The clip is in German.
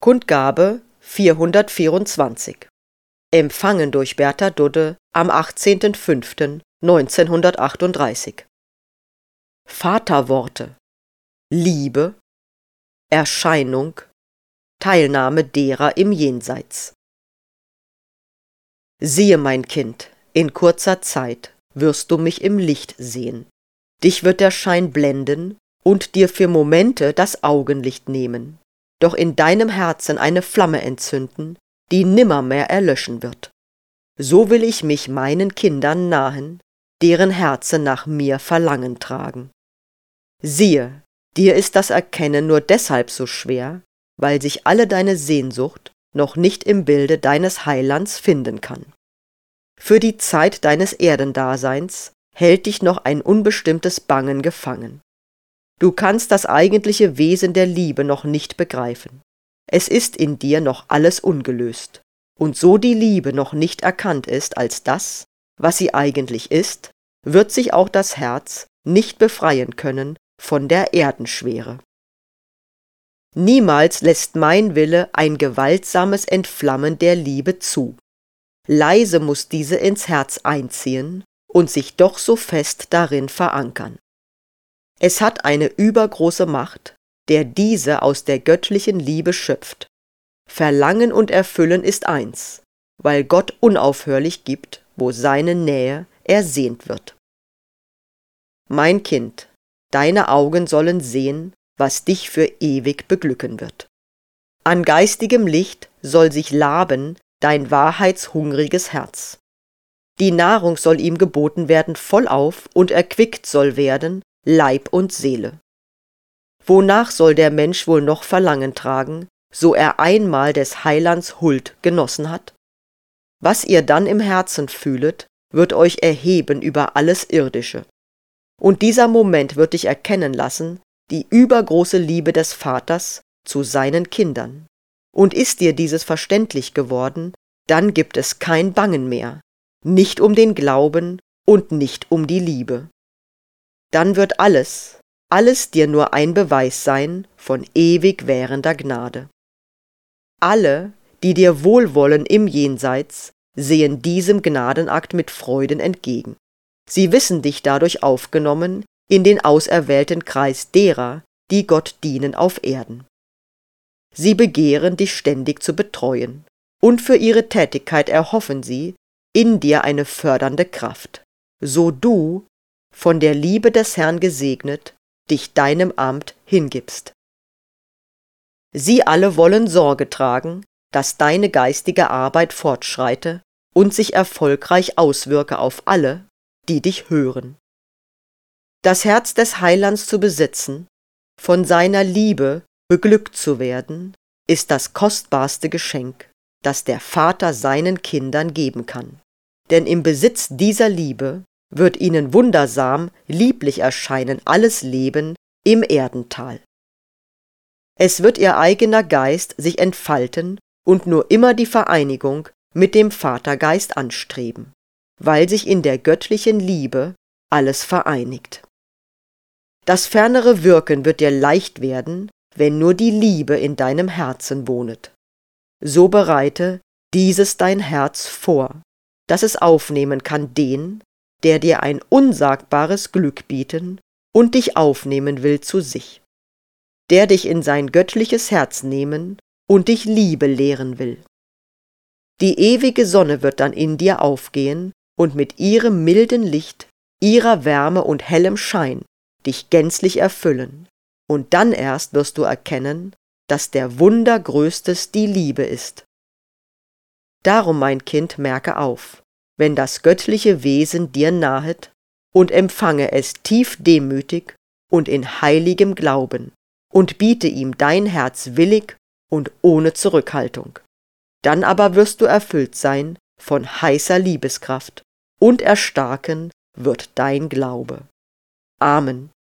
Kundgabe 424. Empfangen durch Bertha Dudde am 18.05.1938. Vaterworte: Liebe, Erscheinung, Teilnahme derer im Jenseits. Siehe, mein Kind, in kurzer Zeit wirst du mich im Licht sehen. Dich wird der Schein blenden und dir für Momente das Augenlicht nehmen, doch in deinem Herzen eine Flamme entzünden, die nimmermehr erlöschen wird. So will ich mich meinen Kindern nahen, deren Herzen nach mir Verlangen tragen. Siehe, dir ist das Erkennen nur deshalb so schwer, weil sich alle deine Sehnsucht noch nicht im Bilde deines Heilands finden kann. Für die Zeit deines Erdendaseins hält dich noch ein unbestimmtes Bangen gefangen. Du kannst das eigentliche Wesen der Liebe noch nicht begreifen. Es ist in dir noch alles ungelöst. Und so die Liebe noch nicht erkannt ist als das, was sie eigentlich ist, wird sich auch das Herz nicht befreien können von der Erdenschwere. Niemals lässt mein Wille ein gewaltsames Entflammen der Liebe zu. Leise muß diese ins Herz einziehen und sich doch so fest darin verankern. Es hat eine übergroße Macht, der diese aus der göttlichen Liebe schöpft. Verlangen und Erfüllen ist eins, weil Gott unaufhörlich gibt, wo seine Nähe ersehnt wird. Mein Kind, deine Augen sollen sehen, was dich für ewig beglücken wird. An geistigem Licht soll sich laben dein wahrheitshungriges Herz. Die Nahrung soll ihm geboten werden vollauf und erquickt soll werden Leib und Seele. Wonach soll der Mensch wohl noch Verlangen tragen, so er einmal des Heilands Huld genossen hat? Was ihr dann im Herzen fühlet, wird euch erheben über alles Irdische. Und dieser Moment wird dich erkennen lassen, die übergroße Liebe des Vaters zu seinen Kindern. Und ist dir dieses verständlich geworden, dann gibt es kein Bangen mehr, nicht um den Glauben und nicht um die Liebe. Dann wird alles dir nur ein Beweis sein von ewig währender Gnade. Alle, die dir wohlwollen im Jenseits, sehen diesem Gnadenakt mit Freuden entgegen. Sie wissen dich dadurch aufgenommen in den auserwählten Kreis derer, die Gott dienen auf Erden. Sie begehren, dich ständig zu betreuen, und für ihre Tätigkeit erhoffen sie in dir eine fördernde Kraft, so du, von der Liebe des Herrn gesegnet, dich deinem Amt hingibst. Sie alle wollen Sorge tragen, dass deine geistige Arbeit fortschreite und sich erfolgreich auswirke auf alle, die dich hören. Das Herz des Heilands zu besitzen, von seiner Liebe beglückt zu werden, ist das kostbarste Geschenk, das der Vater seinen Kindern geben kann. Denn im Besitz dieser Liebe wird ihnen wundersam lieblich erscheinen alles Leben im Erdental. Es wird ihr eigener Geist sich entfalten und nur immer die Vereinigung mit dem Vatergeist anstreben, weil sich in der göttlichen Liebe alles vereinigt. Das fernere Wirken wird dir leicht werden, wenn nur die Liebe in deinem Herzen wohnet. So bereite dieses dein Herz vor, dass es aufnehmen kann den, der dir ein unsagbares Glück bieten und dich aufnehmen will zu sich, der dich in sein göttliches Herz nehmen und dich Liebe lehren will. Die ewige Sonne wird dann in dir aufgehen und mit ihrem milden Licht, ihrer Wärme und hellem Schein dich gänzlich erfüllen, und dann erst wirst du erkennen, dass der Wunder größtes die Liebe ist. Darum, mein Kind, merke auf, wenn das göttliche Wesen dir nahet, und empfange es tief demütig und in heiligem Glauben, und biete ihm dein Herz willig und ohne Zurückhaltung. Dann aber wirst du erfüllt sein von heißer Liebeskraft, und erstarken wird dein Glaube. Amen.